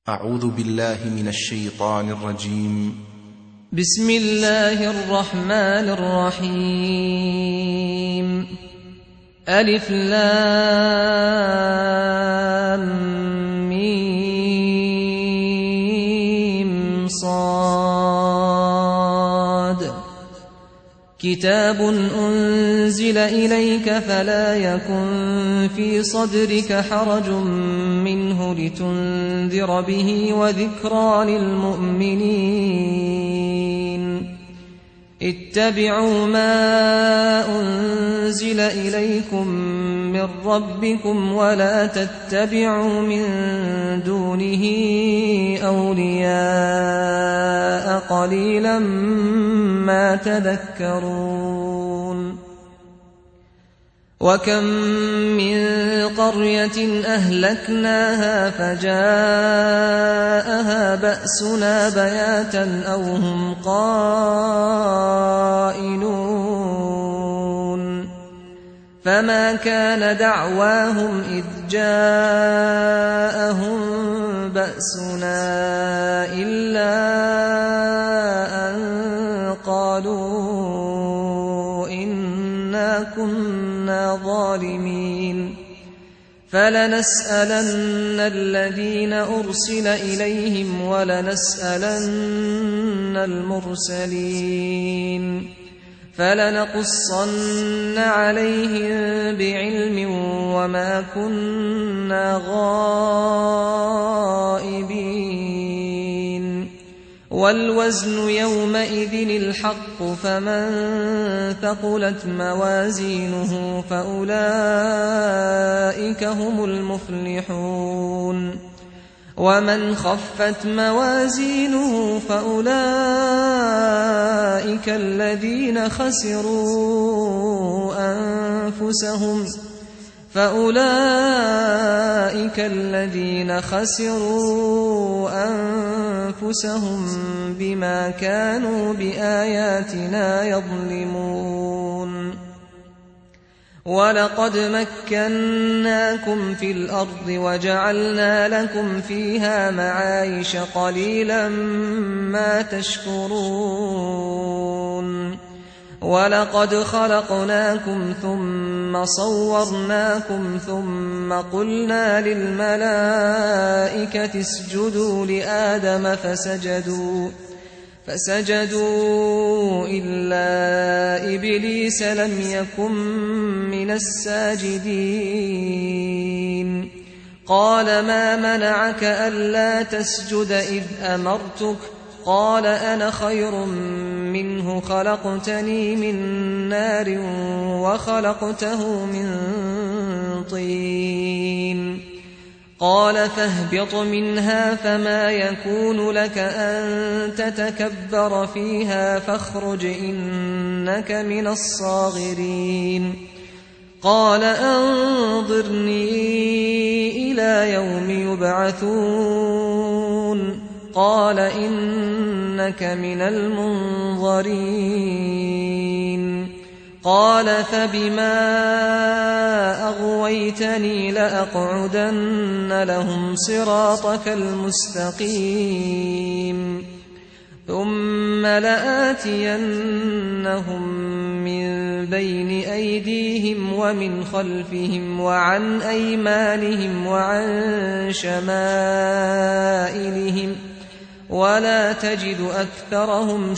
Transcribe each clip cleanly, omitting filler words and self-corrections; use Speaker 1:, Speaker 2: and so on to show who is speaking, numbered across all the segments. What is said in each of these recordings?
Speaker 1: أعوذ بالله من الشيطان الرجيم.
Speaker 2: بسم الله الرحمن الرحيم. ألف لام ميم صاد. كتاب أنزل إليك فلا يكن في صدرك حرج منه لتنذر به وذكرى للمؤمنين. اتبعوا ما أنزل إليكم من ربكم ولا تتبعوا من دونه أولياء قليلا ما تذكرون. وكم من قرية أهلكناها فجاءها بأسنا بياتا أو هم قائلون. فما كان دعواهم إذ جاءهم بأسنا إلا أن قالوا إنا كنا ظالمين. فلنسألن الذين أرسل إليهم ولنسألن المرسلين. فلنقصن عليهم بعلم وما كنا غائبين. والوزن يومئذ الحق فمن ثقلت موازينه فأولئك هم المفلحون. ومن خفت موازينه فأولئك الذين خسروا أنفسهم بما كانوا بآياتنا يظلمون. ولقد مكناكم في الأرض وجعلنا لكم فيها معايش قليلا ما تشكرون. ولقد خلقناكم ثم صورناكم ثم قلنا للملائكة اسجدوا لآدم فسجدوا إلا إبليس لم يكن من الساجدين. قال ما منعك ألا تسجد إذ أمرتك؟ قال أنا خير منه خلقتني من نار وخلقته من طين. قال فاهبط منها فما يكون لك أن تتكبر فيها فاخرج إنك من الصاغرين. قال أنظرني إلى يوم يبعثون. قال إنك من المنظرين. قال فبما أغويتني لأقعدن لهم صراطك المستقيم ثم لآتينهم من بين أيديهم ومن خلفهم وعن أيمانهم وعن شمائلهم ولا تجد أكثرهم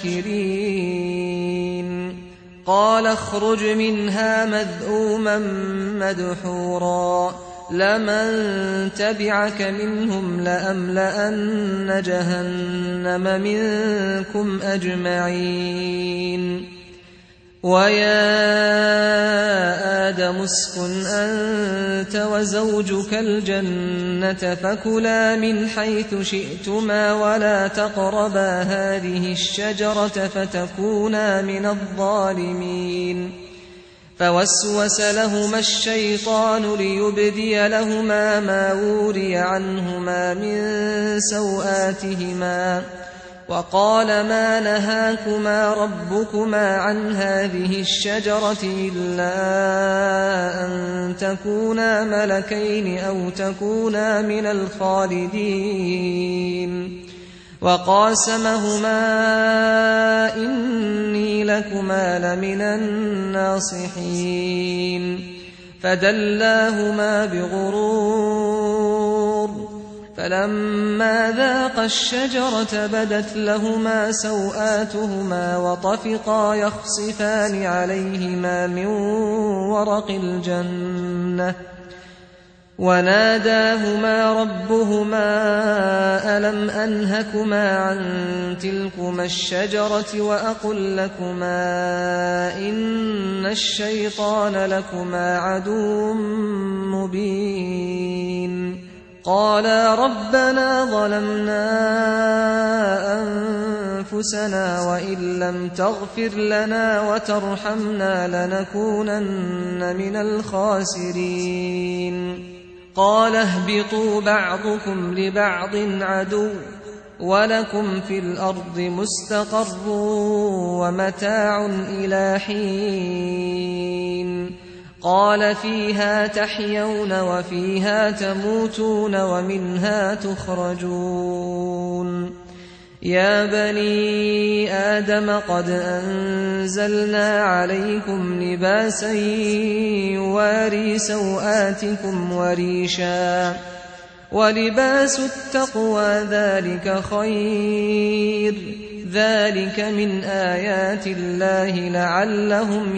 Speaker 2: شاكرين. قال اخرج منها مذءوما مدحورا لمن تبعك منهم لأملأن جهنم منكم أجمعين. ويا آدم اسكن أنت وزوجك الجنة فكلا من حيث شئتما ولا تقربا هذه الشجرة فتكونا من الظالمين. فوسوس لهما الشيطان ليبدي لهما ما وري عنهما من سوآتهما وقال ما نهاكما ربكما عن هذه الشجرة إلا أن تكونا ملكين أو تكونا من الخالدين وقاسمهما إني لكما لمن الناصحين فدلاهما بغرور فلما ذاقا الشجرة بدت لهما سوآتهما وطفقا يخصفان عليهما من ورق الجنة وناداهما ربهما ألم أنهكما عن تلكما الشجرة وأقل لكما إن الشيطان لكما عدو مبين قالا ربنا ظلمنا أنفسنا وإن لم تغفر لنا وترحمنا لنكونن من الخاسرين قال اهبطوا بعضكم لبعض عدو ولكم في الأرض مستقر ومتاع إلى حين قال فيها تحيون وفيها تموتون ومنها تخرجون يا بني آدم قد أنزلنا عليكم لباسا يواري سوآتكم وريشا ولباس التقوى ذلك خير ذلك من آيات الله لعلهم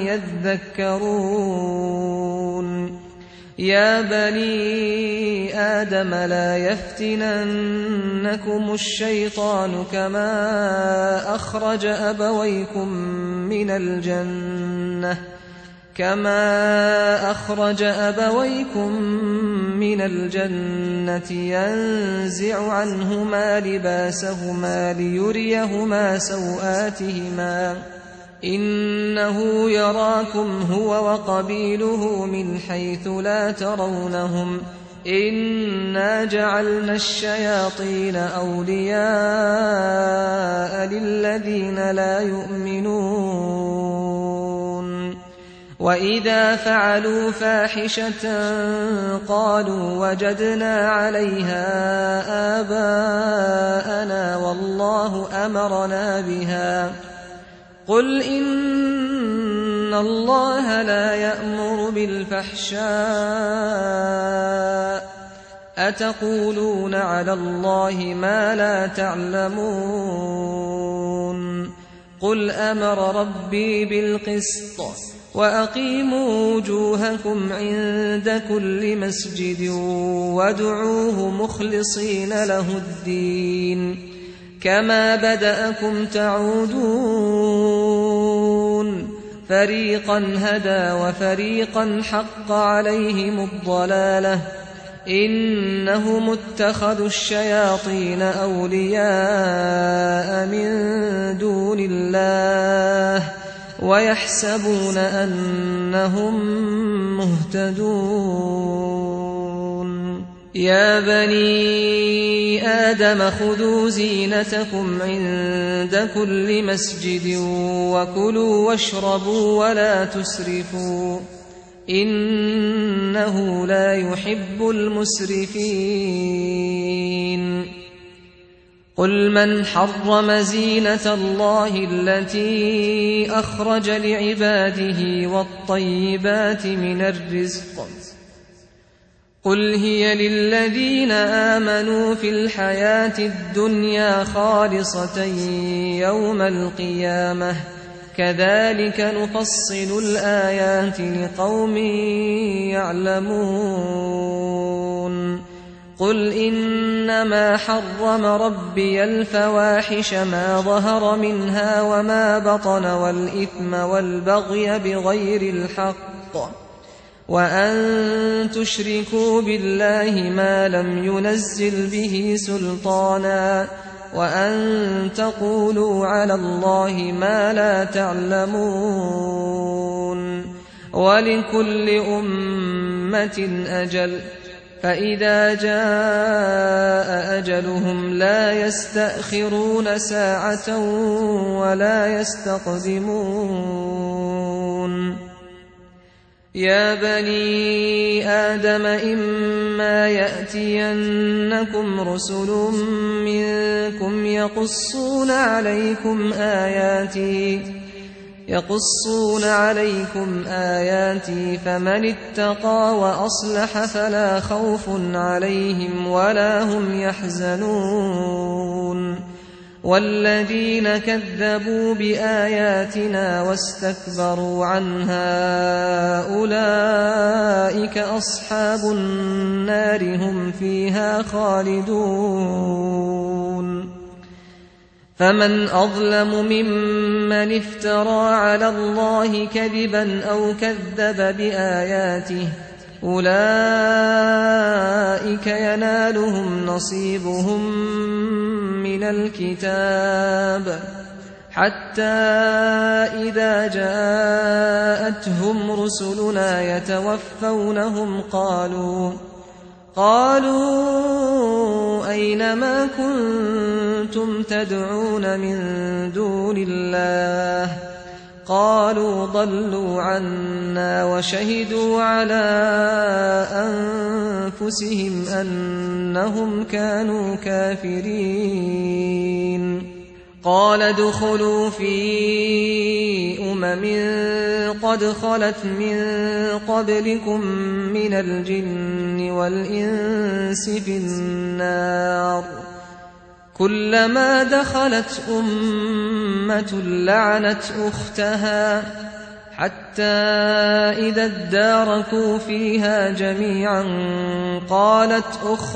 Speaker 2: يذكرون يا بني آدم لا يفتننكم الشيطان كما أخرج أبويكم من الجنة ينزع عنهما لباسهما ليريهما سوآتهما إنه يراكم هو وقبيله من حيث لا ترونهم إنا جعلنا الشياطين أولياء للذين لا يؤمنون وإذا فعلوا فاحشة قالوا وجدنا عليها آباءنا والله أمرنا بها قل إن الله لا يأمر بالفحشاء أتقولون على الله ما لا تعلمون قل أمر ربي بالقسط وأقيموا وجوهكم عند كل مسجد وادعوه مخلصين له الدين كما بدأكم تعودون فريقا هدى وفريقا حق عليهم الضلالة إنهم اتخذوا الشياطين أولياء من دون الله ويحسبون أنهم مهتدون يا بني آدم خذوا زينتكم عند كل مسجد وكلوا واشربوا ولا تسرفوا إنه لا يحب المسرفين قل من حرم زينة الله التي أخرج لعباده والطيبات من الرزق قل هي للذين آمنوا في الحياة الدنيا خالصة يوم القيامة كذلك نفصل الآيات لقوم يعلمون قل إنما حرم ربي الفواحش ما ظهر منها وما بطن والإثم والبغي بغير الحق وأن تشركوا بالله ما لم ينزل به سلطانا وأن تقولوا على الله ما لا تعلمون ولكل أمة أجل فإذا جاء أجلهم لا يستأخرون ساعة ولا يستقدمون يا بني آدم إما يأتينكم رسل منكم يقصون عليكم آياتي فمن اتقى وأصلح فلا خوف عليهم ولا هم يحزنون والذين كذبوا بآياتنا واستكبروا عنها أولئك أصحاب النار هم فيها خالدون فمن أظلم ممن افترى على الله كذبا أو كذب بآياته أولئك ينالهم نصيبهم من الكتاب حتى إذا جاءتهم رسلنا يتوفونهم قالوا أين ما كنتم تدعون من دون الله قالوا ضلوا عنا وشهدوا على أنفسهم أنهم كانوا كافرين قال ادخلوا في قد خلت من قبلكم من الجن والإنس في النار كلما دخلت أمة لعنت أختها حتى إذا اداركوا فيها جميعا قالت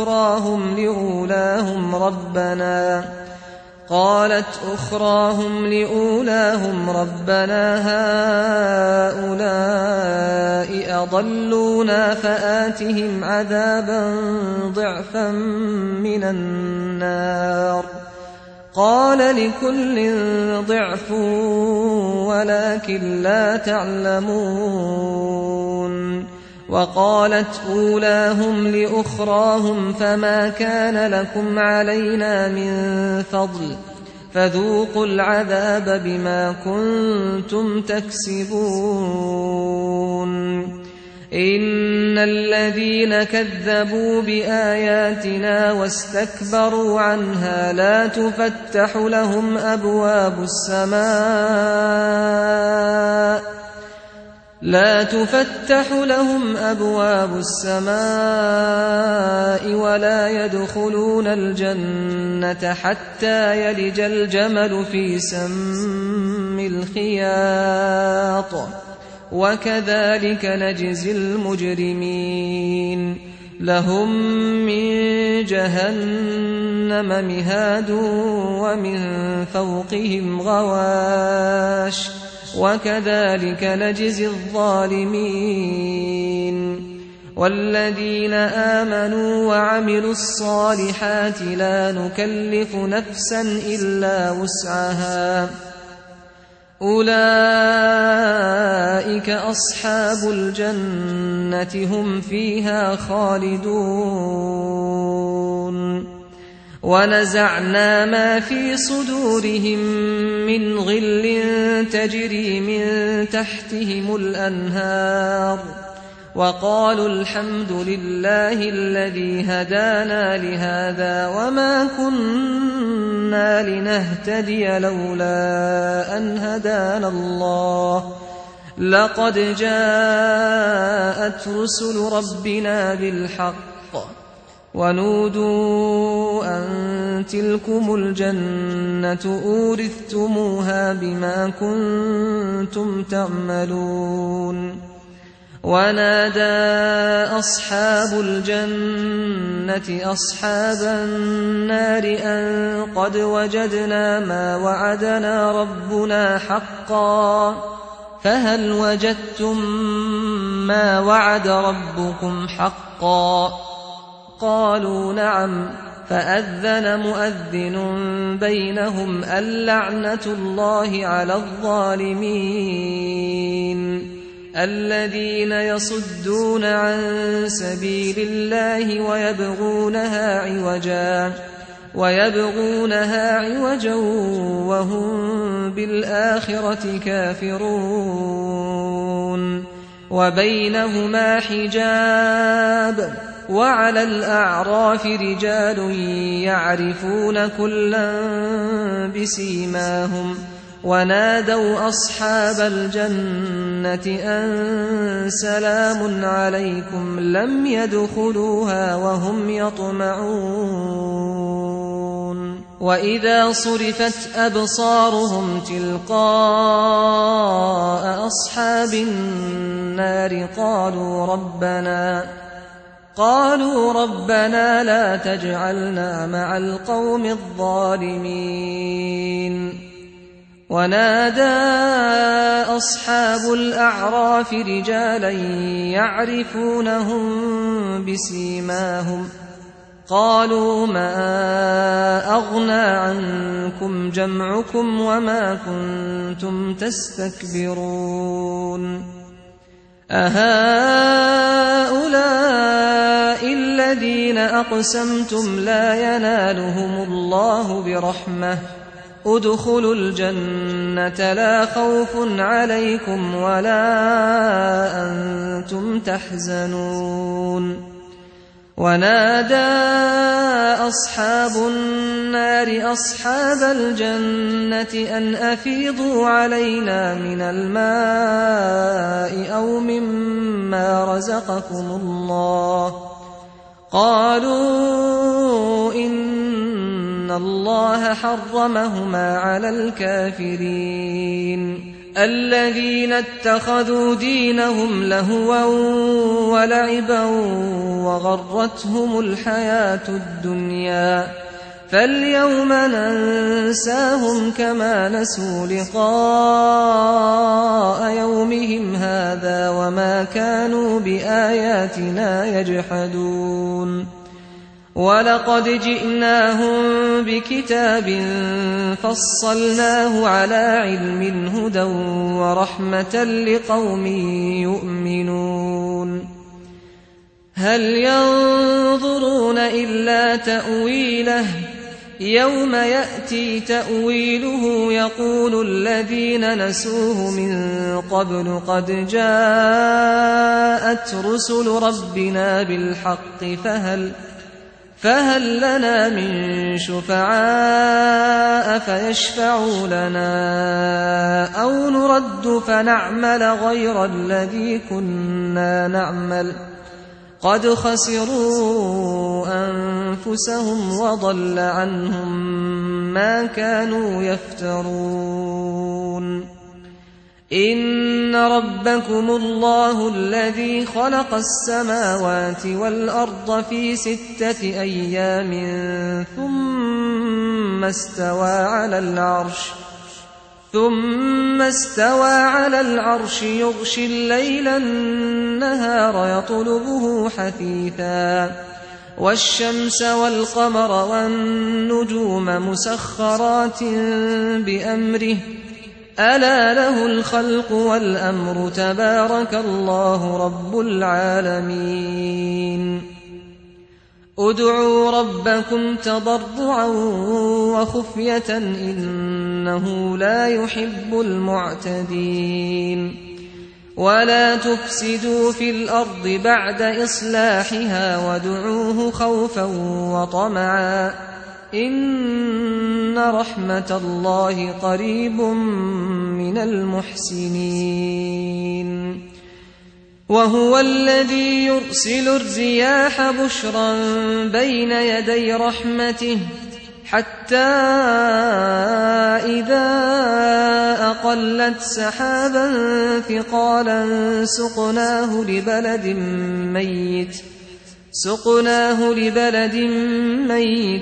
Speaker 2: أخراهم لأولاهم ربنا هؤلاء أضلونا فآتهم عذابا ضعفا من النار قال لكل ضعف ولكن لا تعلمون وقالت أولاهم لأخراهم فما كان لكم علينا من فضل فذوقوا العذاب بما كنتم تكسبون إن الذين كذبوا بآياتنا واستكبروا عنها لا تفتح لهم أبواب السماء ولا يدخلون الجنة حتى يلج الجمل في سم الخياط وكذلك نجزي المجرمين لهم من جهنم مهاد ومن فوقهم غواش وكذلك نجزي الظالمين والذين آمنوا وعملوا الصالحات لا نكلف نفسا إلا وسعها أولئك أصحاب الجنة هم فيها خالدون ونزعنا ما في صدورهم من غل تجري من تحتهم الأنهار وقالوا الحمد لله الذي هدانا لهذا وما كنا لنهتدي لولا أن هدانا الله لقد جاءت رسل ربنا بالحق ونودوا أن تلكم الجنة أورثتموها بما كنتم تعملون ونادى أصحاب الجنة أصحاب النار أن قد وجدنا ما وعدنا ربنا حقا فهل وجدتم ما وعد ربكم حقا قالوا نعم فأذن مؤذن بينهم اللعنة الله على الظالمين الذين يصدون عن سبيل الله ويبغونها عوجا وهم بالآخرة كافرون وبينهما حجاب وعلى الأعراف رجال يعرفون كلا بسيماهم ونادوا أصحاب الجنة أن سلام عليكم لم يدخلوها وهم يطمعون وإذا صرفت أبصارهم تلقاء أصحاب النار قالوا ربنا لا تجعلنا مع القوم الظالمين ونادى أصحاب الأعراف رجالا يعرفونهم بسيماهم قالوا ما أغنى عنكم جمعكم وما كنتم تستكبرون أهؤلاء الذين أقسمتم لا ينالهم الله برحمة ادخلوا الجنة لا خوف عليكم ولا أنتم تحزنون ونادى أصحاب النار أصحاب الجنة أن أفيضوا علينا من الماء أو مما رزقكم الله قالوا إن الله حرمهما على الكافرين الذين اتخذوا دينهم لهوا ولعبا وغرتهم الحياة الدنيا فاليوم ننساهم كما نسوا لقاء يومهم هذا وما كانوا بآياتنا يجحدون ولقد جئناهم بكتاب فصلناه على علم هدى ورحمة لقوم يؤمنون هل ينظرون إلا تأويله يوم يأتي تأويله يقول الذين نسوه من قبل قد جاءت رسل ربنا بالحق فهل لنا من شفعاء فيشفعوا لنا أو نرد فنعمل غير الذي كنا نعمل قد خسروا أنفسهم وضل عنهم ما كانوا يفترون إن ربكم الله الذي خلق السماوات والأرض في 6 أيام ثم استوى على العرش يغشي الليل النهار يطلبه حثيثا والشمس والقمر والنجوم مسخرات بأمره ألا له الخلق والأمر تبارك الله رب العالمين ادعوا ربكم تضرعا وخفية إنه لا يحب المعتدين ولا تفسدوا في الأرض بعد إصلاحها وادعوه خوفا وطمعا إن رحمة الله قريب من المحسنين وهو الذي يرسل الرياح بشرا بين يدي رحمته حتى إذا أقلت سحابا ثقالا سقناه لبلد ميت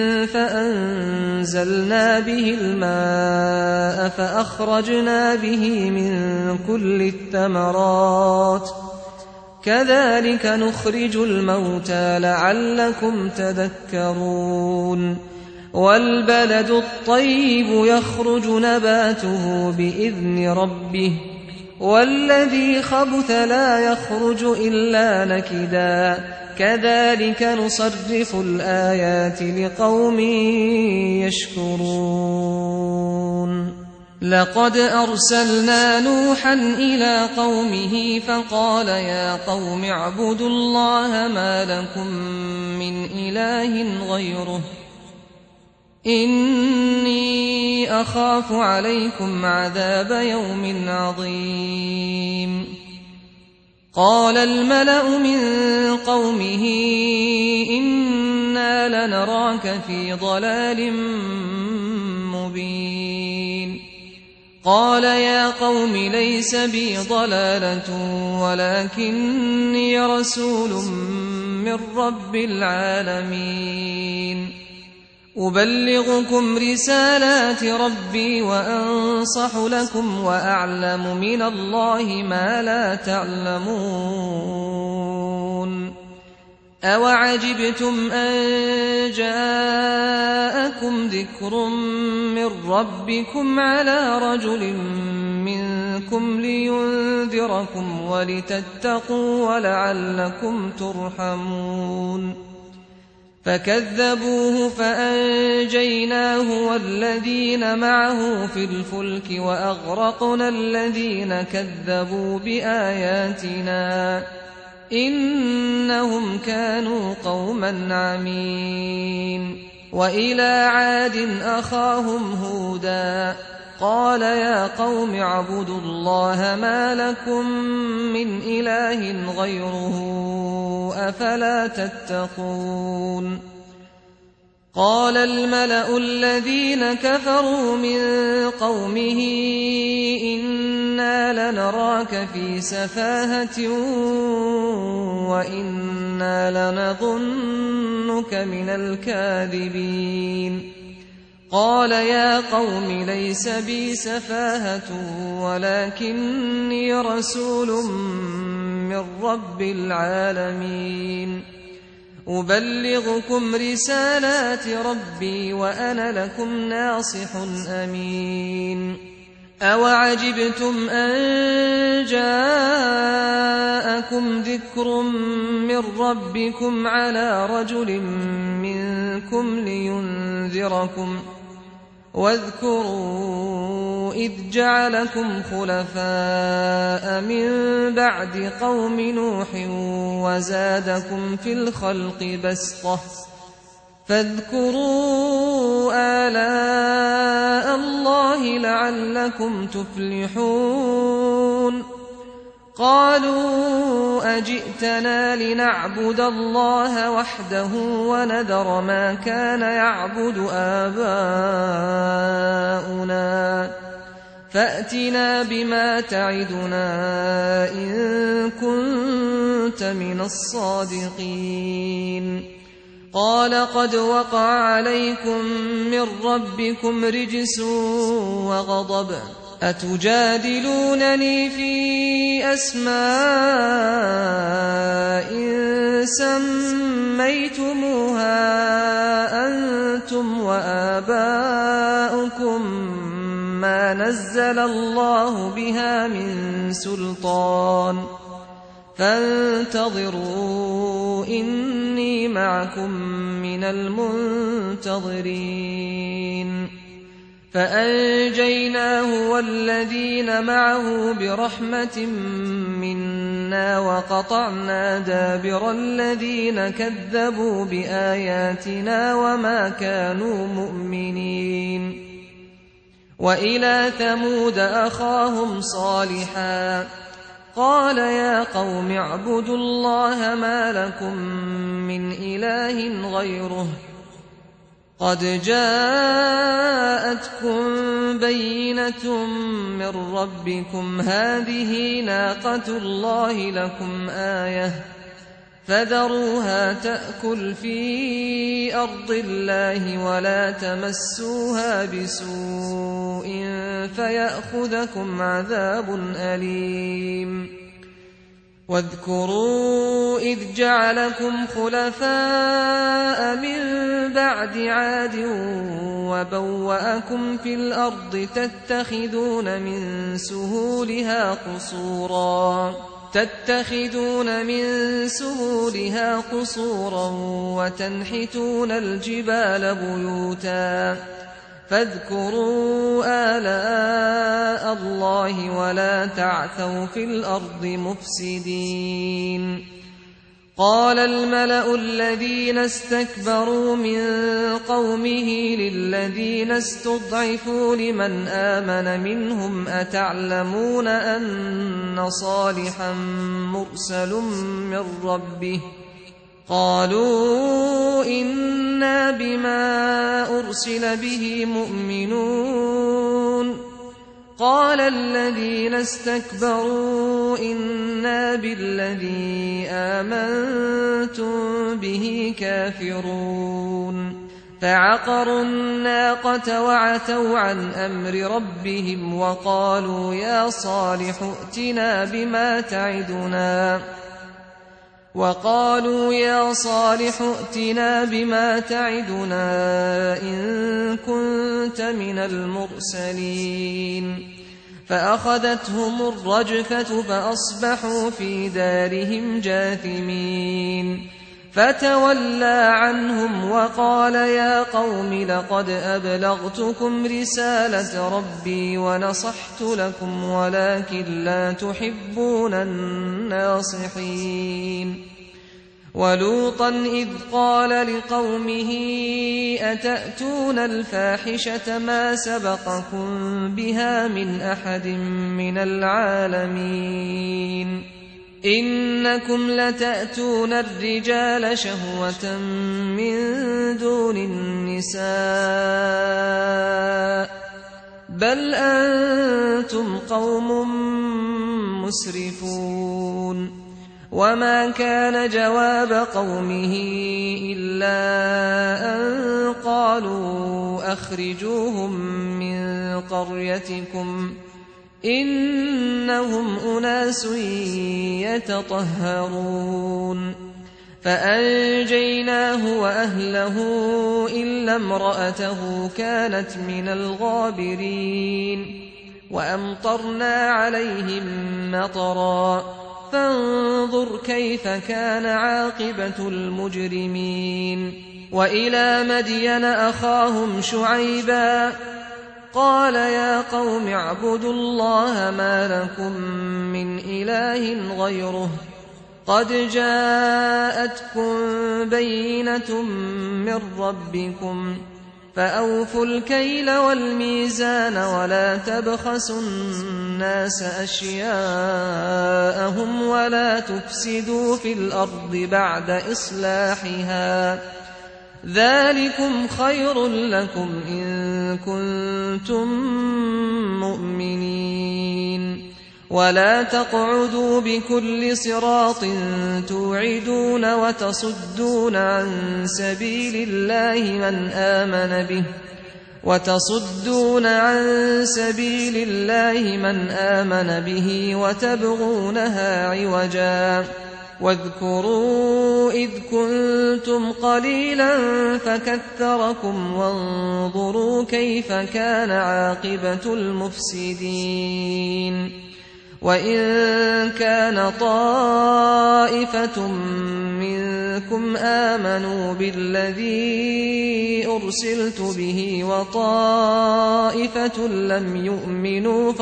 Speaker 2: فأنزلنا به الماء فأخرجنا به من كل الثمرات كذلك نخرج الموتى لعلكم تذكرون والبلد الطيب يخرج نباته بإذن ربه والذي خبث لا يخرج إلا نكدا كذلك نصرف الآيات لقوم يشكرون لقد أرسلنا نوحا إلى قومه فقال يا قوم اعبدوا الله ما لكم من إله غيره إني أخاف عليكم عذاب يوم عظيم قال الملأ من قومه إنا لنراك في ضلال مبين قال يا قوم ليس بي ضلالة ولكني رسول من رب العالمين أبلغكم رسالات ربي وأنصح لكم وأعلم من الله ما لا تعلمون أوعجبتم أن جاءكم ذكر من ربكم على رجل منكم لينذركم ولتتقوا ولعلكم ترحمون فكذبوه فأنجيناه والذين معه في الفلك وأغرقنا الذين كذبوا بآياتنا إنهم كانوا قوما عمين وإلى عاد أخاهم هودا قال يا قوم اعبدوا الله ما لكم من إله غيره أفلا تتقون قال الملأ الذين كفروا من قومه إنا لنراك في سفاهة وإنا لنظنك من الكاذبين قال يا قوم ليس بي سفاهة ولكني رسول من رب العالمين أبلغكم رسالات ربي وأنا لكم ناصح أمين أوعجبتم أن جاءكم ذكر من ربكم على رجل منكم لينذركم واذكروا إذ جعلكم خلفاء من بعد قوم نوح وزادكم في الخلق بسطة فاذكروا آلاء الله لعلكم تفلحون قالوا أجئتنا لنعبد الله وحده ونذر ما كان يعبد آباؤنا فأتنا بما تعدنا إن كنت من الصادقين قال قد وقع عليكم من ربكم رجس وغضب أتجادلونني في أسماء سميتموها أنتم وآباؤكم ما نزل الله بها من سلطان فانتظروا إني معكم من المنتظرين فأنجيناه والذين معه برحمة منا وقطعنا دابر الذين كذبوا بآياتنا وما كانوا مؤمنين وإلى ثمود أخاهم صالحا قال يا قوم اعبدوا الله ما لكم من إله غيره قد جاءتكم بينة من ربكم هذه ناقة الله لكم آية فذروها تأكل في أرض الله ولا تمسوها بسوء فيأخذكم عذاب أليم واذكروا إذ جعلكم خلفاء من بعد عاد وبوأكم في الأرض تتخذون من سهولها قصورا وتنحتون الجبال بيوتا فاذكروا آلاء الله ولا تعثوا في الأرض مفسدين. قال الملأ الذين استكبروا من قومه للذين استضعفوا لمن آمن منهم أتعلمون أن صالحا مرسل من ربه قالوا إنا بما أرسل به مؤمنون. قال الذين استكبروا إنا بالذي آمنتم به كافرون. فعقروا الناقة وعتوا عن أمر ربهم وقالوا يا صالح ائتنا بما تعدنا إن كنت من المرسلين. فأخذتهم الرجفة فأصبحوا في دارهم جاثمين. فتولى عنهم وقال يا قوم لقد أبلغتكم رسالة ربي ونصحت لكم ولكن لا تحبون الناصحين. ولوطا إذ قال لقومه أتأتون الفاحشة ما سبقكم بها من أحد من العالمين إنكم لتأتون الرجال شهوة من دون النساء بل أنتم قوم مسرفون. وما كان جواب قومه إلا أن قالوا أخرجوهم من قريتكم إنهم أناس يتطهرون. فأنجيناه وأهله إلا امرأته كانت من الغابرين. وأمطرنا عليهم مطرا فانظر كيف كان عاقبة المجرمين. وإلى مدين أخاهم شعيبا قال يا قوم اعبدوا الله ما لكم من إله غيره قد جاءتكم بينة من ربكم فأوفوا الكيل والميزان ولا تبخسوا الناس أشياءهم ولا تفسدوا في الأرض بعد إصلاحها ذلكم خير لكم إن كنتم مؤمنين. ولا تقعدوا بكل صراط توعدون وتصدون عن سبيل الله من آمن به وتبغونها عوجا. واذكروا إذ كنتم قليلا فكثركم وانظروا كيف كان عاقبة المفسدين. وإن كان طائفة منكم آمنوا بالذي أرسلت به وطائفة لم يؤمنوا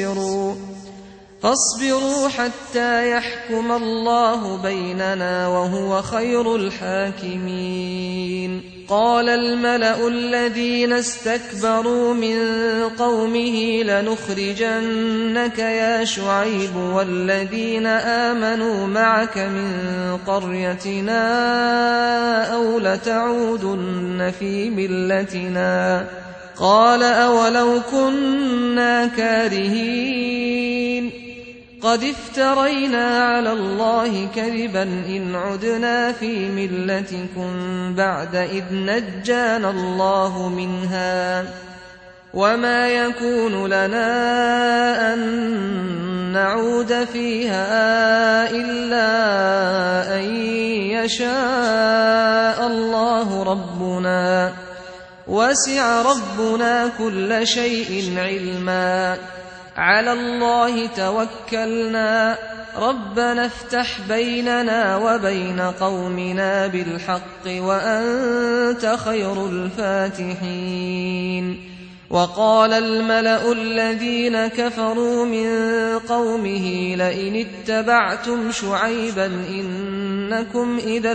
Speaker 2: فاصبروا حتى يحكم الله بيننا وهو خير الحاكمين. قال الملأ الذين استكبروا من قومه لنخرجنك يا شعيب والذين آمنوا معك من قريتنا أو لتعودن في ملتنا. قال أولو كنا كارهين قد افترينا على الله كذبا إن عدنا في ملتكم بعد إذ نجانا الله منها وما يكون لنا أن نعود فيها إلا أن يشاء الله ربنا وسع ربنا كل شيء علما على الله توكلنا ربنا افتح بيننا وبين قومنا بالحق وأنت خير الفاتحين. وقال الملأ الذين كفروا من قومه لئن اتبعتم شعيبا إنكم إذا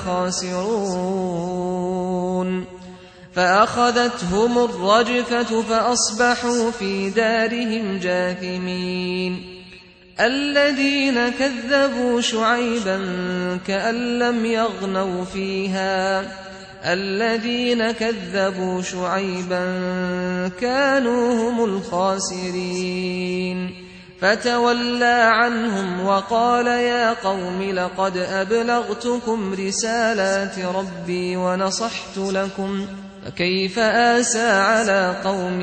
Speaker 2: لخاسرون فأخذتهم الرجفة فأصبحوا في دارهم جاثمين. الذين كذبوا شعيبا كأن لم يغنوا فيها الذين كذبوا شعيبا كانوا هم الخاسرين. فتولى عنهم وقال يا قوم لقد أبلغتكم رسالات ربي ونصحت لكم فكيف آسى على قوم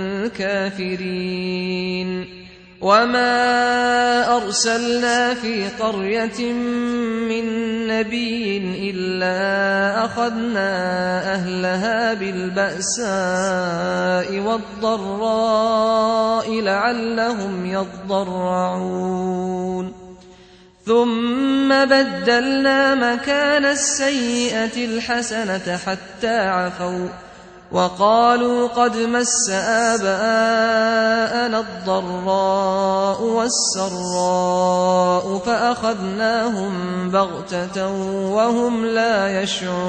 Speaker 2: كافرين. وما أرسلنا في قرية من نبي إلا أخذنا أهلها بالبأساء والضراء لعلهم يضرعون ثم بدلنا مكان السيئة الحسنة حتى عفوا وقالوا قد مس آباءنا الضراء والسراء فأخذناهم بغتة وهم لا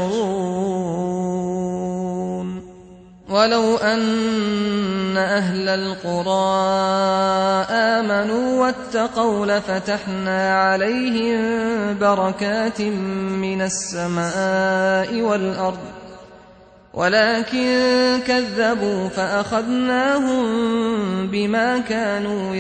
Speaker 2: يشعرون. ولو أن أهل القرى آمنوا واتقوا لفتحنا عليهم بركات من السماء والأرض ولكن كذبوا فأخذناهم بما كانوا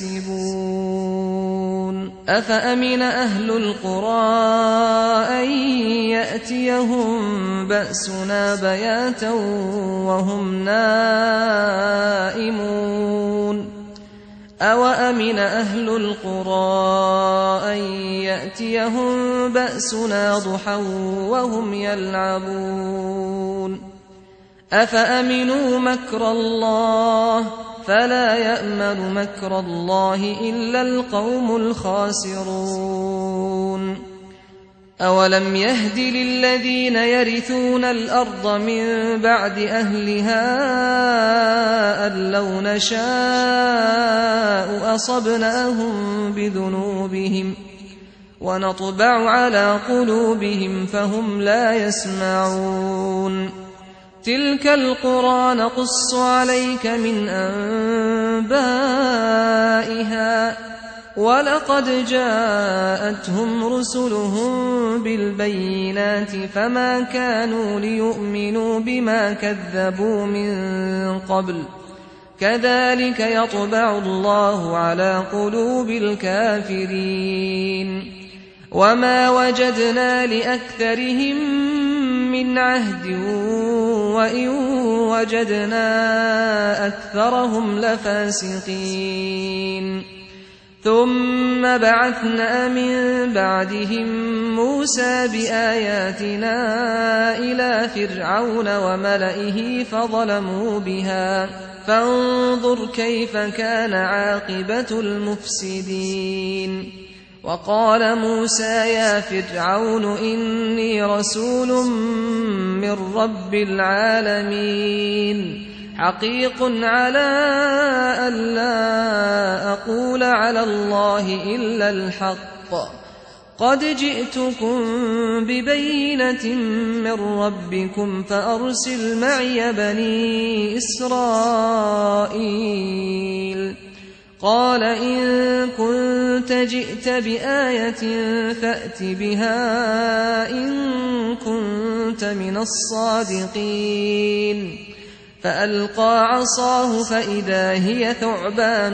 Speaker 2: يكسبون. أفأمن أهل القرى أن يأتيهم بأسنا بياتا وهم نائمون أوأمن أهل القرى أن يأتيهم بأسنا ضحى وهم يلعبون أفأمنوا مكر الله فلا يأمن مكر الله إلا القوم الخاسرون. أولم يهد للذين يرثون الأرض من بعد أهلها أن لو نشاء أصبناهم بذنوبهم ونطبع على قلوبهم فهم لا يسمعون. تلك القرى نقص عليك من أنبائها ولقد جاءتهم رسلهم بالبينات فما كانوا ليؤمنوا بما كذبوا من قبل كذلك يطبع الله على قلوب الكافرين. وما وجدنا لأكثرهم من عهد وإن وجدنا أكثرهم لفاسقين. ثم بعثنا من بعدهم موسى بآياتنا إلى فرعون وملئه فظلموا بها فانظر كيف كان عاقبة المفسدين. وقال موسى يا فرعون إني رسول من رب العالمين حقيق على ألا أقول على الله إلا الحق قد جئتكم ببينة من ربكم فأرسل معي بني إسرائيل. قال إن كنت جئت بآية فأت بها إن كنت من الصادقين. فألقى عصاه فإذا هي ثعبان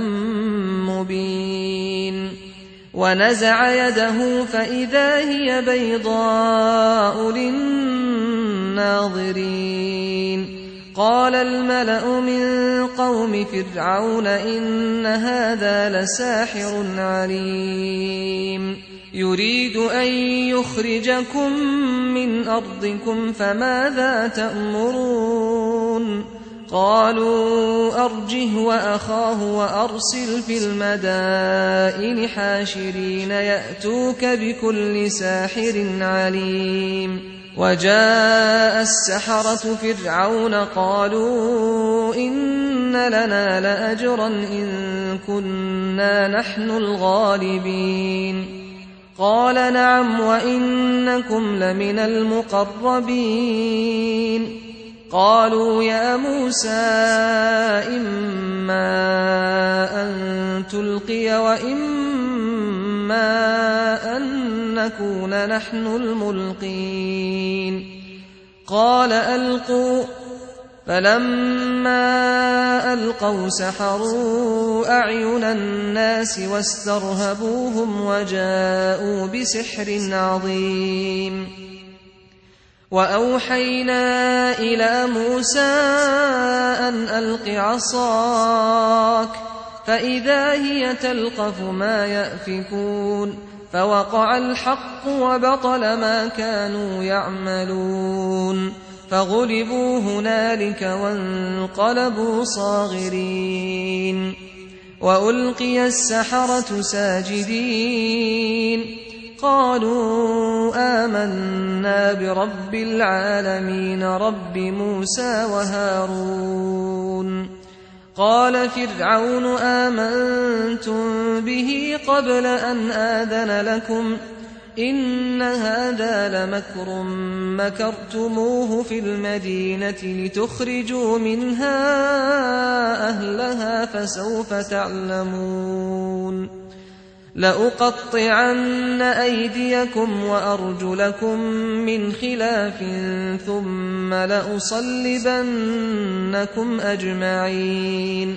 Speaker 2: مبين ونزع يده فإذا هي بيضاء للناظرين. قال الملأ من قوم فرعون إن هذا لساحر عليم يريد أن يخرجكم من أرضكم فماذا تأمرون قالوا أرجه وأخاه وأرسل في المدائن حاشرين يأتوك بكل ساحر عليم وجاء السحرة فرعون قالوا إن لنا لأجرا إن كنا نحن الغالبين قال نعم وإنكم لمن المقربين قالوا يا موسى إما أن تلقي وإما أن نكون نحن الملقين قال ألقوا فلما ألقوا سحروا أعين الناس واسترهبوهم وجاءوا بسحر عظيم وأوحينا إلى موسى أن ألق عصاك فإذا هي تلقف ما يأفكون فوقع الحق وبطل ما كانوا يعملون فغلبوا هنالك وانقلبوا صاغرين وألقي السحرة ساجدين قالوا آمنا برب العالمين رب موسى وهارون قال فرعون آمنتم به قبل أن آذن لكم إن هذا لمكر مكرتموه في المدينة لتخرجوا منها أهلها فسوف تعلمون لأقطعن أيديكم وأرجلكم من خلاف ثم لأصلبنكم أجمعين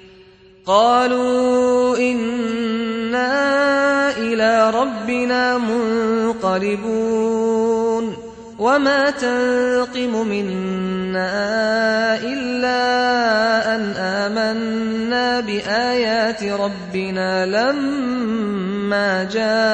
Speaker 2: قالوا إنا إلى ربنا منقلبون وما تنقم منا إلا أن آمنا بآيات ربنا لما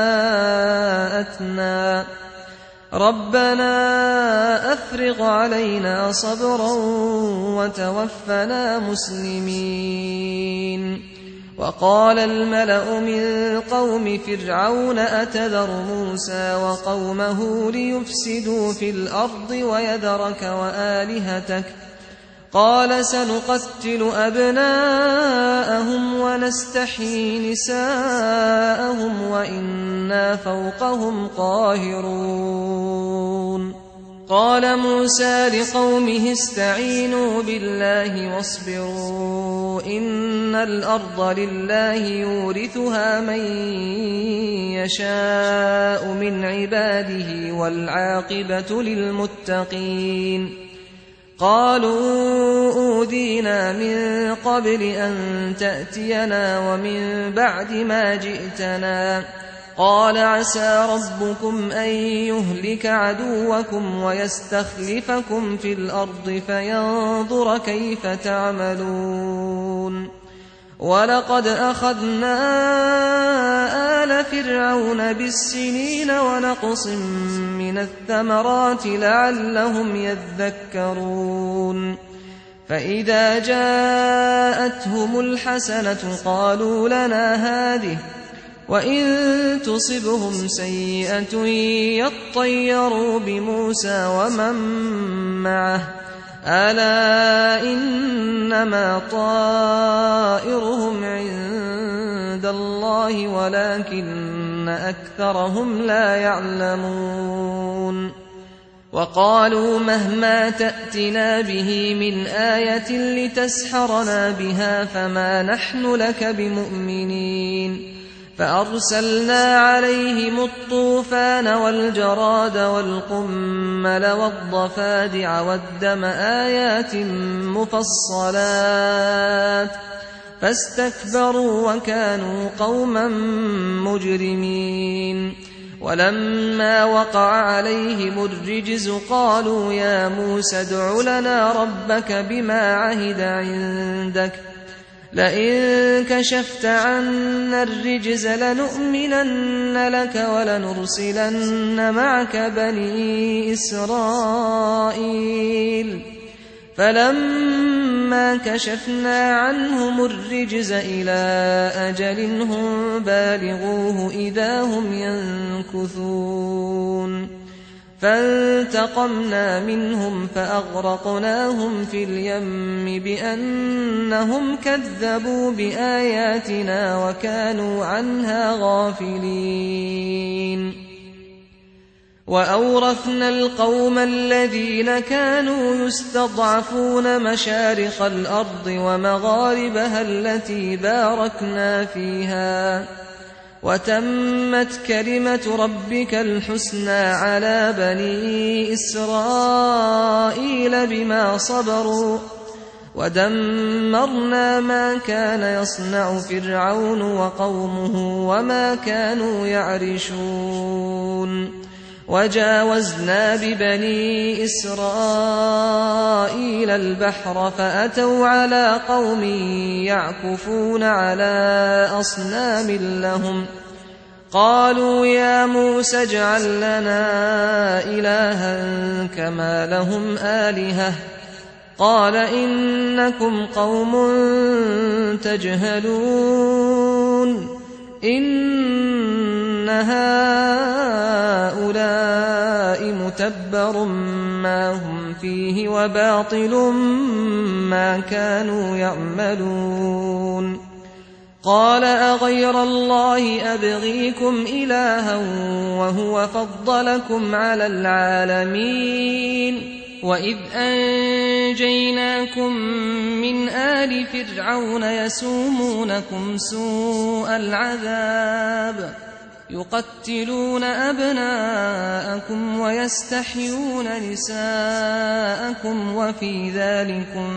Speaker 2: جاءتنا ربنا أفرغ علينا صبرا وتوفنا مسلمين وقال الملأ من قوم فرعون أتذر موسى وقومه ليفسدوا في الأرض ويذرك وآلهتك قال سنقتل أبناءهم ونستحيي نساءهم وإنا فوقهم قاهرون قال موسى لقومه استعينوا بالله واصبروا إن الأرض لله يورثها من يشاء من عباده والعاقبة للمتقين قالوا أوذينا من قبل أن تأتينا ومن بعد ما جئتنا قال عسى ربكم أن يهلك عدوكم ويستخلفكم في الأرض فينظر كيف تعملون ولقد أخذنا آل فرعون بالسنين ونقص من الثمرات لعلهم يذكرون فإذا جاءتهم الحسنة قالوا لنا هذه وإن تصبهم سيئة يطيروا بموسى ومن معه ألا إنما طائرهم عند الله ولكن أكثرهم لا يعلمون وقالوا مهما تأتنا به من آية لتسحرنا بها فما نحن لك بمؤمنين فأرسلنا عليهم الطوفان والجراد والقمل والضفادع والدم آيات مفصلات فاستكبروا وكانوا قوما مجرمين ولما وقع عليهم الرجز قالوا يا موسى ادع لنا ربك بما عهد عندك لئن كشفت عنا الرجز لنؤمنن لك ولنرسلن معك بني إسرائيل فلما كشفنا عنهم الرجز إلى أجل هم بالغوه إذا هم ينكثون فانتقمنا منهم فأغرقناهم في اليم بأنهم كذبوا بآياتنا وكانوا عنها غافلين وأورثنا القوم الذين كانوا يستضعفون مشارق الأرض ومغاربها التي باركنا فيها وتمت كلمة ربك الحسنى على بني إسرائيل بما صبروا ودمرنا ما كان يصنع فرعون وقومه وما كانوا يعرشون وجاوزنا ببني إسرائيل البحر فأتوا على قوم يعكفون على أصنام لهم قالوا يا موسى اجعل لنا إلها كما لهم آلهة قال إنكم قوم تجهلون إن هؤلاء متبر ما هم فيه وباطل ما كانوا يعملون قال أغير الله أبغيكم إلها وهو فضلكم على العالمين وإذ أنجيناكم من آل فرعون يسومونكم سوء العذاب يقتلون أبناءكم ويستحيون نساءكم وفي ذلكم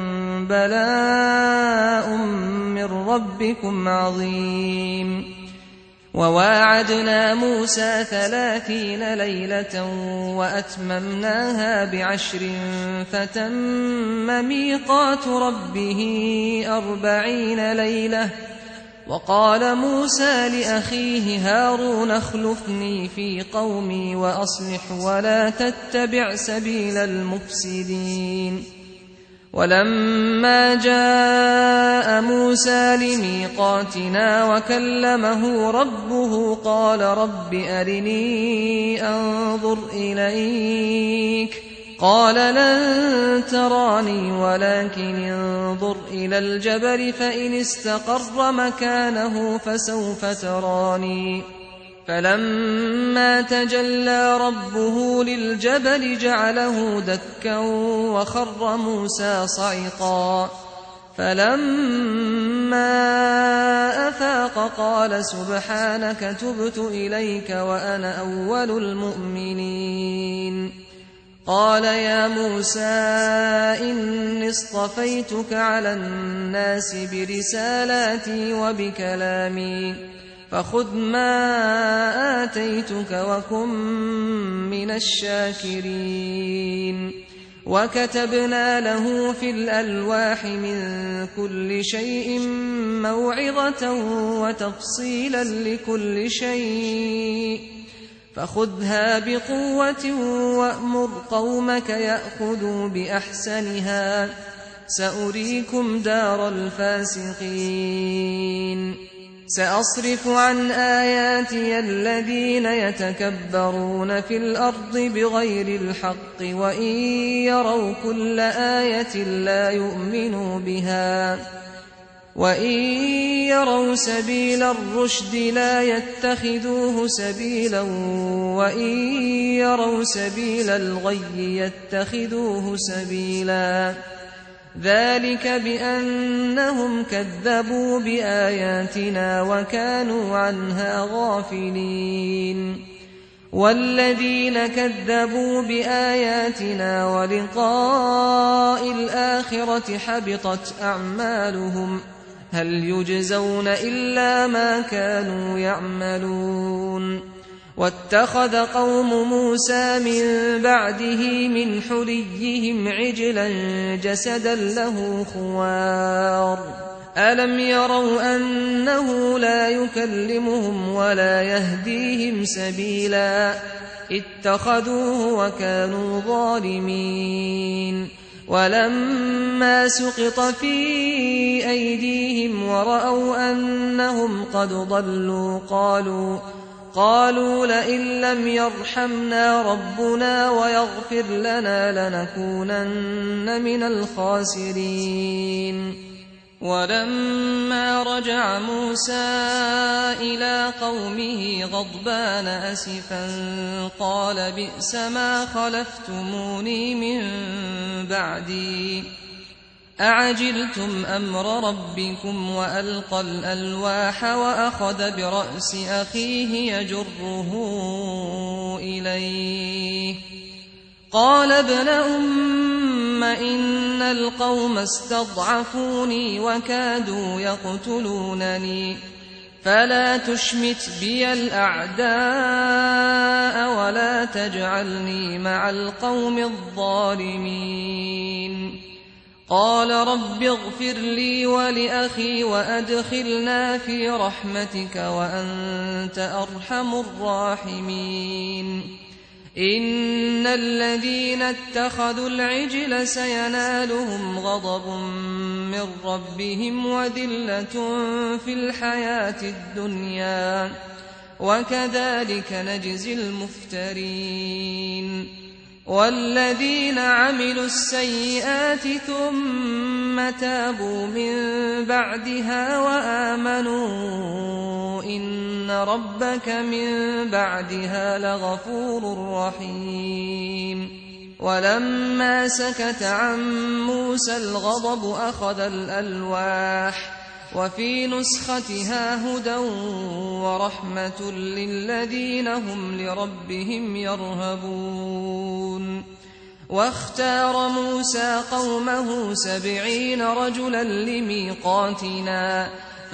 Speaker 2: بلاء من ربكم عظيم وواعدنا موسى 30 ليلة وأتممناها ب10 فتم ميقات ربه 40 ليلة وقال موسى لأخيه هارون اخلفني في قومي وأصلح ولا تتبع سبيل المفسدين ولما جاء موسى لميقاتنا وكلمه ربه قال رب أرني أنظر إليك قال لن تراني ولكن انظر إلى الجبل فإن استقر مكانه فسوف تراني فلما تجلى ربه للجبل جعله دكا وخر موسى صعقا فلما أفاق قال سبحانك تبت إليك وأنا أول المؤمنين قال يا موسى إني اصطفيتك على الناس برسالاتي وبكلامي فخذ ما آتيتك وكن من الشاكرين وكتبنا له في الألواح من كل شيء موعظة وتفصيلا لكل شيء فخذها بقوة وأمر قومك يأخذوا بأحسنها سأريكم دار الفاسقين سأصرف عن آياتي الذين يتكبرون في الأرض بغير الحق وإن يروا كل آية لا يؤمنوا بها وإن يروا سبيل الرشد لا يتخذوه سبيلا وإن يروا سبيل الغي يتخذوه سبيلا ذلك بأنهم كذبوا بآياتنا وكانوا عنها غافلين والذين كذبوا بآياتنا ولقاء الآخرة حبطت أعمالهم هل يجزون إلا ما كانوا يعملون واتخذ قوم موسى من بعده من حليهم عجلا جسدا له خوار ألم يروا أنه لا يكلمهم ولا يهديهم سبيلا اتخذوه وكانوا ظالمين ولما سقط في أيديهم ورأوا أنهم قد ضلوا قالوا لئن لم يرحمنا ربنا ويغفر لنا لنكونن من الخاسرين ولما رجع موسى إلى قومه غضبان أسفا قال بئس ما خلفتموني من بعدي أعجلتم أمر ربكم وألقى الألواح وأخذ برأس أخيه يجره إليه قال ابن أم إن القوم استضعفوني وكادوا يقتلونني فلا تشمت بي الأعداء ولا تجعلني مع القوم الظالمين قال رب اغفر لي ولأخي وأدخلنا في رحمتك وأنت أرحم الراحمين إن الذين اتخذوا العجل سينالهم غضب من ربهم وذلة في الحياة الدنيا وكذلك نجزي المفترين والذين عملوا السيئات ثم تابوا من بعدها وآمنوا إن ربك من بعدها لغفور رحيم ولما سكت عن موسى الغضب أخذ الألواح وفي نسختها هدى ورحمة للذين هم لربهم يرهبون واختار موسى قومه 70 رجلا لميقاتنا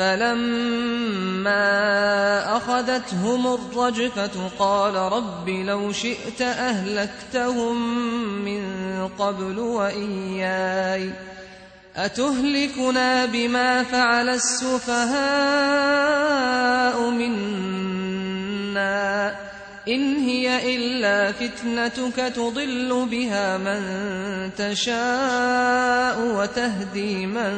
Speaker 2: فلما أخذتهم الرجفة قال رب لو شئت أهلكتهم من قبل وإياي أتهلكنا بما فعل السفهاء منا إن هي إلا فتنتك تضل بها من تشاء وتهدي من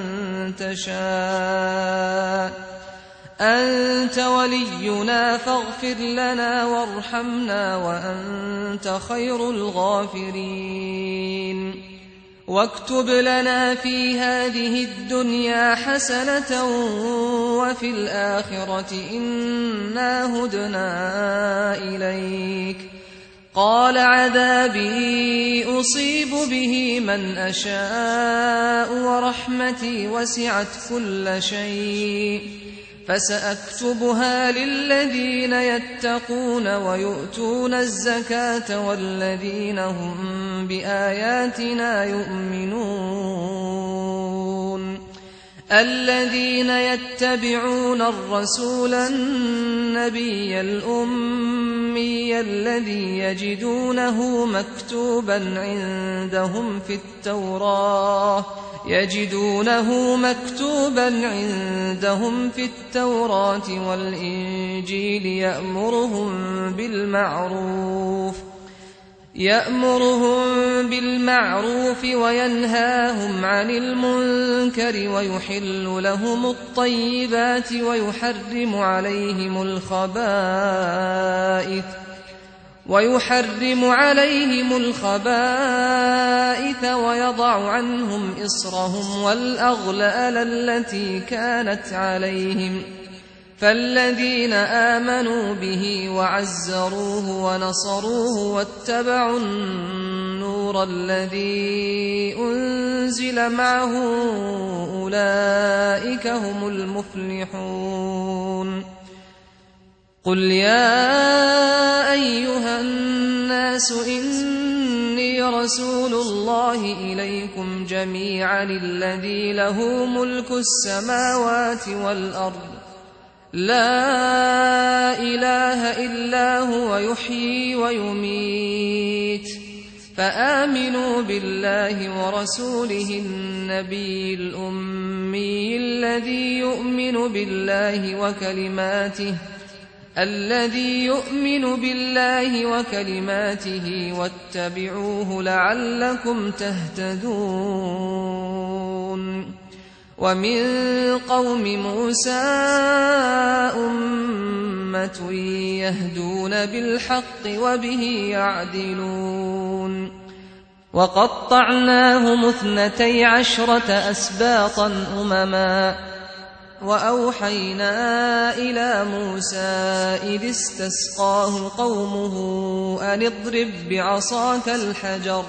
Speaker 2: تشاء أنت ولينا فاغفر لنا وارحمنا وأنت خير الغافرين واكتب لنا في هذه الدنيا حسنة وفي الآخرة إنا هدنا إليك قال عذابي أصيب به من أشاء ورحمتي وسعت كل شيء فسأكتبها للذين يتقون ويؤتون الزكاة والذين هم بآياتنا يؤمنون الذين يتبعون الرسول النبي الأمي الذي يجدونه مكتوبا عندهم في التوراة والإنجيل يأمرهم بالمعروف وينهاهم عن المنكر ويحل لهم الطيبات ويحرم عليهم الخبائث ويضع عنهم إصرهم والأغلال التي كانت عليهم فالذين آمنوا به وعزروه ونصروه واتبعوا النور الذي أنزل معه أولئك هم المفلحون قل يا أيها الناس إني رسول الله إليكم جميعا الذي له ملك السماوات والأرض لا إله إلا هو يحيي ويميت فآمنوا بالله ورسوله النبي الأمي الذي يؤمن بالله وكلماته واتبعوه لعلكم تهتدون ومن قوم موسى أمة يهدون بالحق وبه يعدلون وقطعناهم 12 أسباطا أمما وأوحينا إلى موسى إذ استسقاه قومه أن اضرب بعصاك الحجر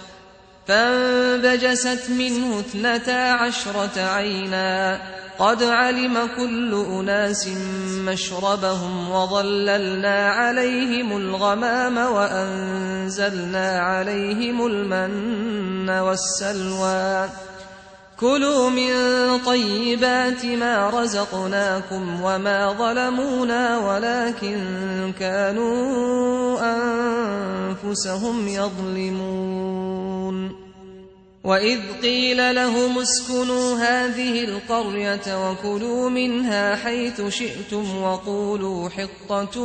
Speaker 2: فانبجست منه 12 عينا قد علم كل أناس مشربهم وظللنا عليهم الغمام وأنزلنا عليهم المن والسلوى كلوا من طيبات ما رزقناكم وما ظلمونا ولكن كانوا أنفسهم يظلمون وإذ قيل لهم اسكنوا هذه القرية وكلوا منها حيث شئتم وقولوا حطة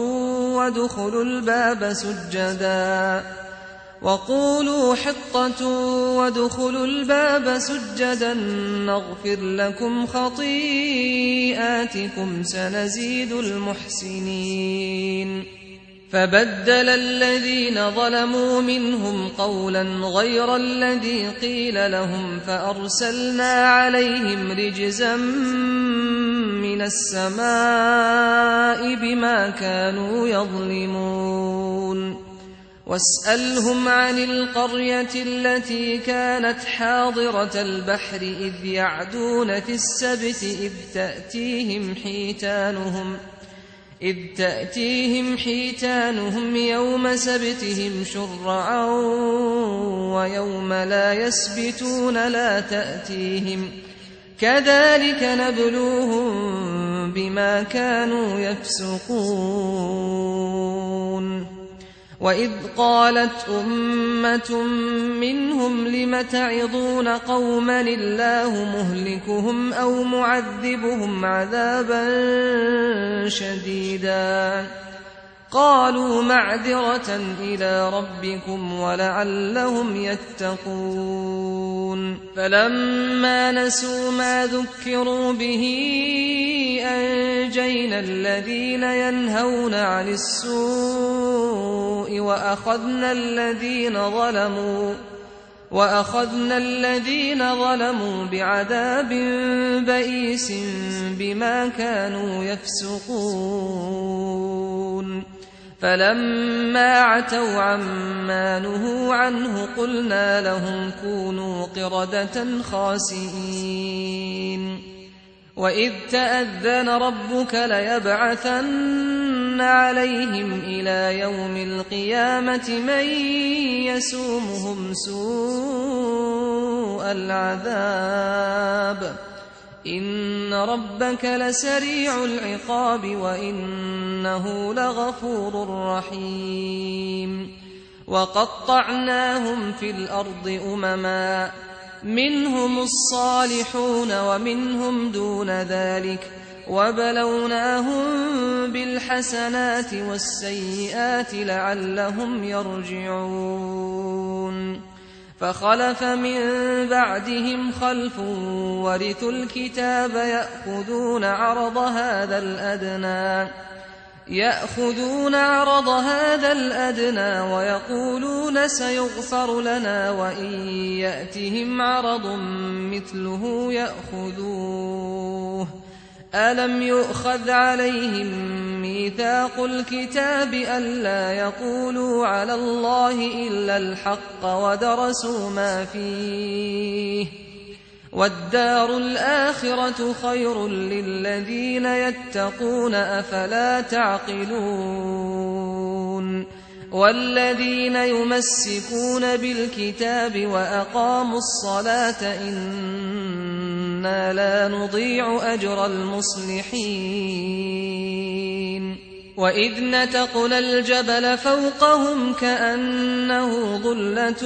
Speaker 2: وادخلوا الباب سجدا نغفر لكم خطيئاتكم سنزيد المحسنين فبدل الذين ظلموا منهم قولا غير الذي قيل لهم فأرسلنا عليهم رجزا من السماء بما كانوا يظلمون واسألهم عن القرية التي كانت حاضرة البحر إذ يعدون في السبت إذ تأتيهم حيتانهم يوم سبتهم شرعا ويوم لا يسبتون لا تأتيهم كذلك نبلوهم بما كانوا يفسقون وإذ قالت أمة منهم لم تعظون قوما الله مهلكهم أو معذبهم عذابا شديدا قالوا معذرة إلى ربكم ولعلهم يتقون فلما نسوا ما ذكروا به أنجينا الذين ينهون عن السوء وأخذنا الذين ظلموا بعذاب بئيس بما كانوا يفسقون فلما عتوا عما نهوا عنه قلنا لهم كونوا قردة خاسئين وإذ تأذن ربك ليبعثن عليهم إلى يوم القيامة من يسومهم سوء العذاب إن ربك لسريع العقاب وإنه لغفور رحيم وقطعناهم في الأرض أمما منهم الصالحون ومنهم دون ذلك وبلوناهم بالحسنات والسيئات لعلهم يرجعون فخلف من بعدهم خلف ورثوا الكتاب يأخذون عرض هذا الأدنى ويقولون سيغفر لنا وإن يأتهم عرض مثله يأخذوه ألم يؤخذ عليهم ميثاق الكتاب ألا يقولوا على الله إلا الحق ودرسوا ما فيه والدار الآخرة خير للذين يتقون أفلا تعقلون والذين يمسكون بالكتاب وأقاموا الصلاة إنا إنا لا نضيع أجر المصلحين وإذ نتقنا الجبل فوقهم كأنه ظلة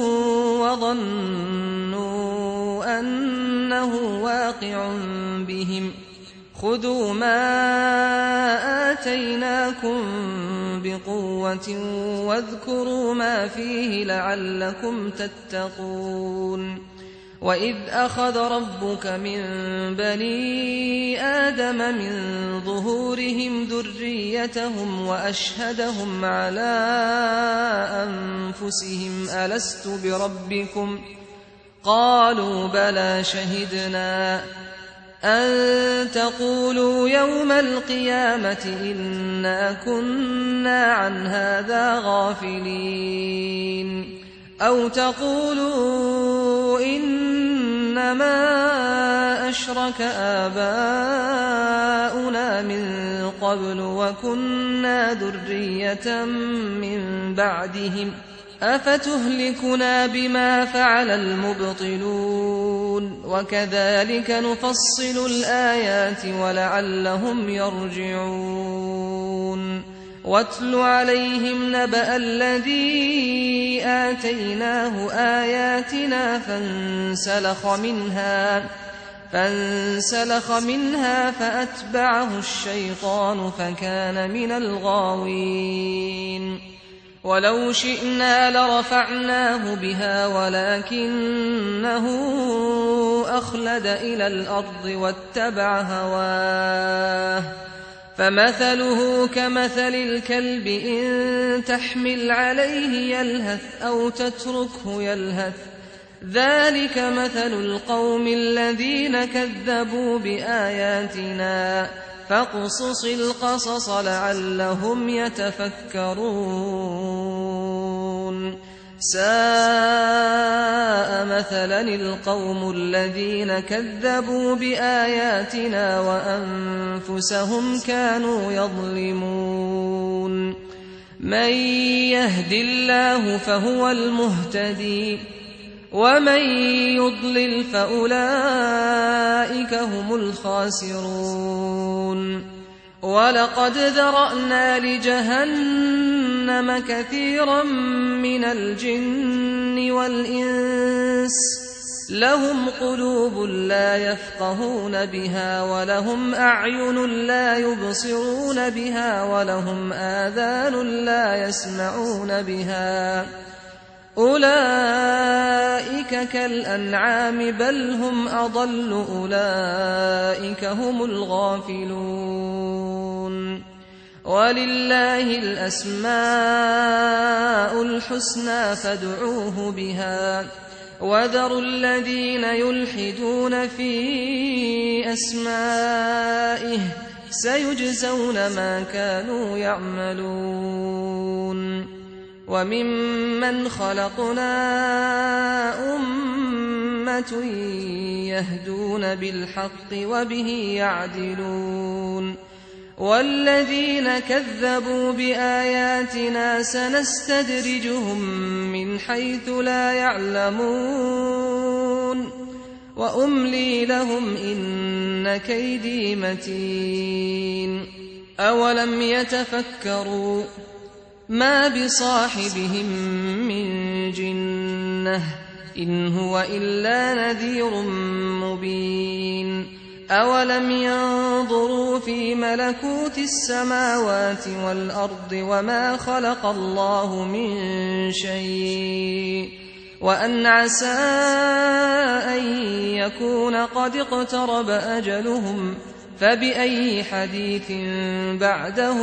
Speaker 2: وظنوا أنه واقع بهم خذوا ما آتيناكم بقوة واذكروا ما فيه لعلكم تتقون وإذ أخذ ربك من بني آدم من ظهورهم ذريتهم وأشهدهم على أنفسهم ألست بربكم قالوا بلى شهدنا أن تقولوا يوم القيامة إنا كنا عن هذا غافلين أو تقولوا إنما أشرك آباؤنا من قبل وكنا ذرية من بعدهم أفتهلكنا بما فعل المبطلون وكذلك نفصل الآيات ولعلهم يرجعون واتل عليهم نبأ الذي آتيناه آياتنا فانسلخ منها فأتبعه الشيطان فكان من الغاوين ولو شئنا لرفعناه بها ولكنه أخلد إلى الأرض واتبع هواه فمثله كمثل الكلب إن تحمل عليه يلهث أو تتركه يلهث ذلك مثل القوم الذين كذبوا بآياتنا فاقصص القصص لعلهم يتفكرون ساء مثلا القوم الذين كذبوا بآياتنا وأنفسهم كانوا يظلمون من يهد الله فهو المهتدي ومن يضلل فأولئك هم الخاسرون ولقد ذرأنا لجهنم كثيرا من الجن والإنس لهم قلوب لا يفقهون بها ولهم أعين لا يبصرون بها ولهم آذان لا يسمعون بها أولئك كالأنعام بل هم أضل أولئك هم الغافلون ولله الأسماء الحسنى فادعوه بها وذروا الذين يلحدون في أسمائه سيجزون ما كانوا يعملون وممن خلقنا أمة يهدون بالحق وبه يعدلون والذين كذبوا بآياتنا سنستدرجهم من حيث لا يعلمون وأملي لهم إن كيدي متين أولم يتفكروا ما بصاحبهم من جنة إن هو إلا نذير مبين أولم ينظروا في ملكوت السماوات والأرض وما خلق الله من شيء وأن عسى أن يكون قد اقترب أجلهم فبأي حديث بعده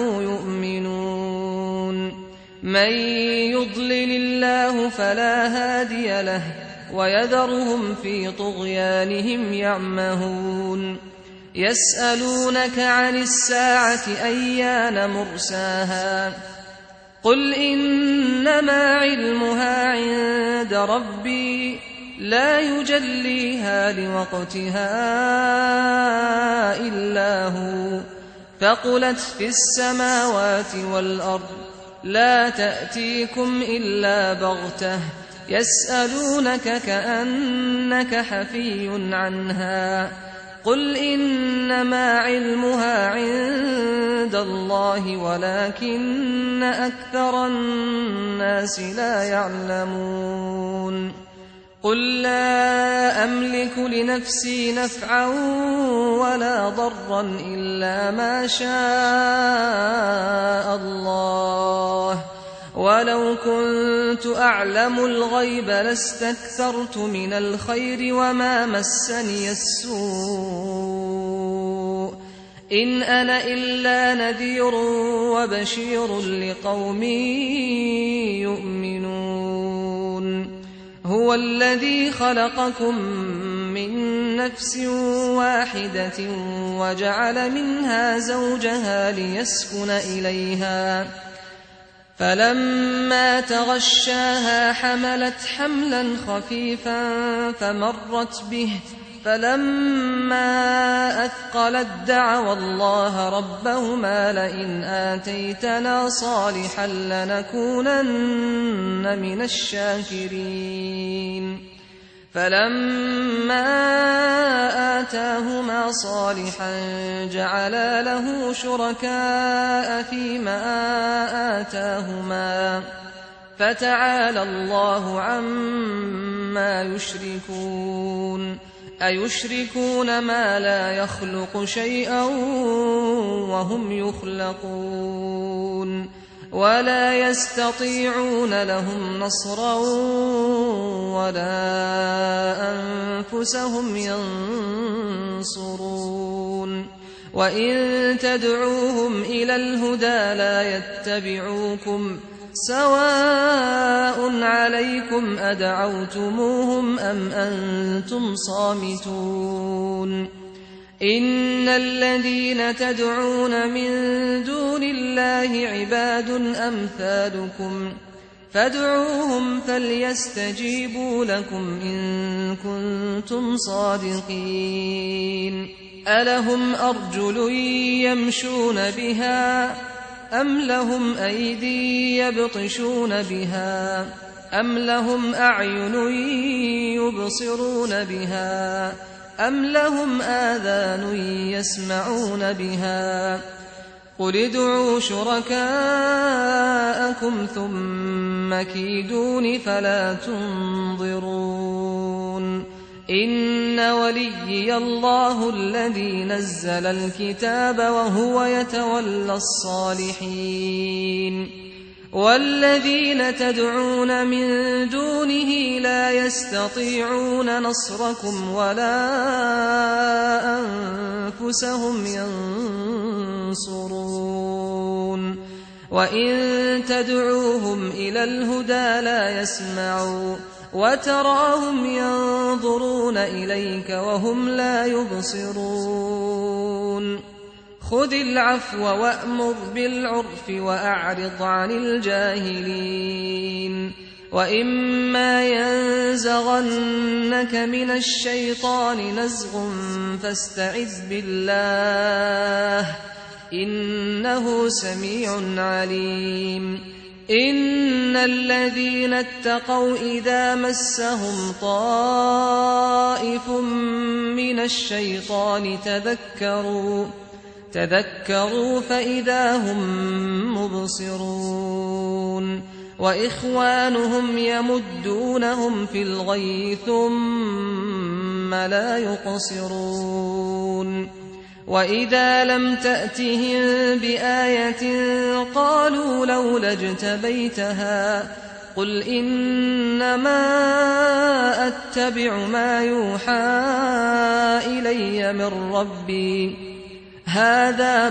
Speaker 2: يؤمنون من يضلل الله فلا هادي له ويذرهم في طغيانهم يعمهون يسألونك عن الساعة أيان مرساها قل إنما علمها عند ربي لا يجليها لوقتها إلا هو ثقلت في السماوات والأرض لا تأتيكم إلا بغتة يسألونك كأنك حفي عنها قل إنما علمها عند الله ولكن أكثر الناس لا يعلمون قل لا أملك لنفسي نفعا ولا ضرا إلا ما شاء الله ولو كنت أعلم الغيب لاستكثرت من الخير وما مسني السوء إن أنا إلا نذير وبشير لقوم يؤمنون هو الذي خلقكم من نفس واحدة وجعل منها زوجها ليسكن إليها فلما تغشاها حملت حملا خفيفا فمرت به فلما أثقلت دعوا الله ربهما لئن آتيتنا صالحا لنكونن من الشاكرين فلما آتاهما صالحا جعلا له شركاء فيما آتاهما فتعالى الله عما يشركون أيشركون ما لا يخلق شيئا وهم يخلقون ولا يستطيعون لهم نصرا ولا أنفسهم ينصرون وإن تدعوهم إلى الهدى لا يتبعوكم سواء عليكم أدعوتموهم أم أنتم صامتون إن الذين تدعون من دون الله عباد أمثالكم فادعوهم فليستجيبوا لكم إن كنتم صادقين ألهم أرجل يمشون بها أم لهم أيدي يبطشون بها أم لهم أعين يبصرون بها أم لهم آذان يسمعون بها قل ادعوا شركاءكم ثم كيدون فلا تنظرون إن وليي الله الذي نزل الكتاب وهو يتولى الصالحين والذين تدعون من دونه لا يستطيعون نصركم ولا أنفسهم ينصرون وإن تدعوهم إلى الهدى لا يسمعوا وتراهم ينظرون إليك وهم لا يبصرون خذ العفو وأمر بالعرف وأعرض عن الجاهلين وإما ينزغنك من الشيطان نزغ فاستعذ بالله إنه سميع عليم إن الذين اتقوا إذا مسهم طائف من الشيطان تذكروا فإذا هم مبصرون وإخوانهم يمدونهم في الغي ثم لا يقصرون وإذا لم تأتهم بآية قالوا لولا اجتبيتها قل إنما أتبع ما يوحى إلي من ربي هذا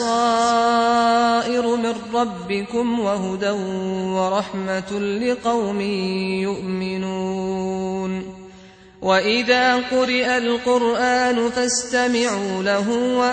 Speaker 2: بصائر من ربكم وهدى ورحمة لقوم يؤمنون وإذا قرئ القرآن فاستمعوا له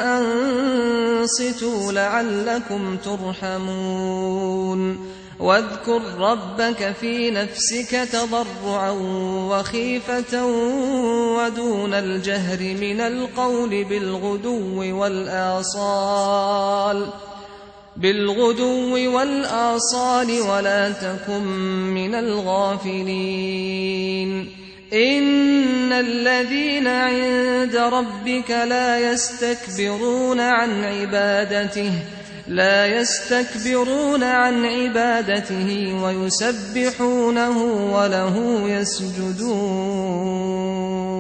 Speaker 2: وأنصتوا لعلكم ترحمون واذكر ربك في نفسك تضرعا وخيفة ودون الجهر من القول بالغدو والآصال بالغدو والآصال ولا تكن من الغافلين إن الذين عند ربك لا يستكبرون عن عبادته ويسبحونه وله يسجدون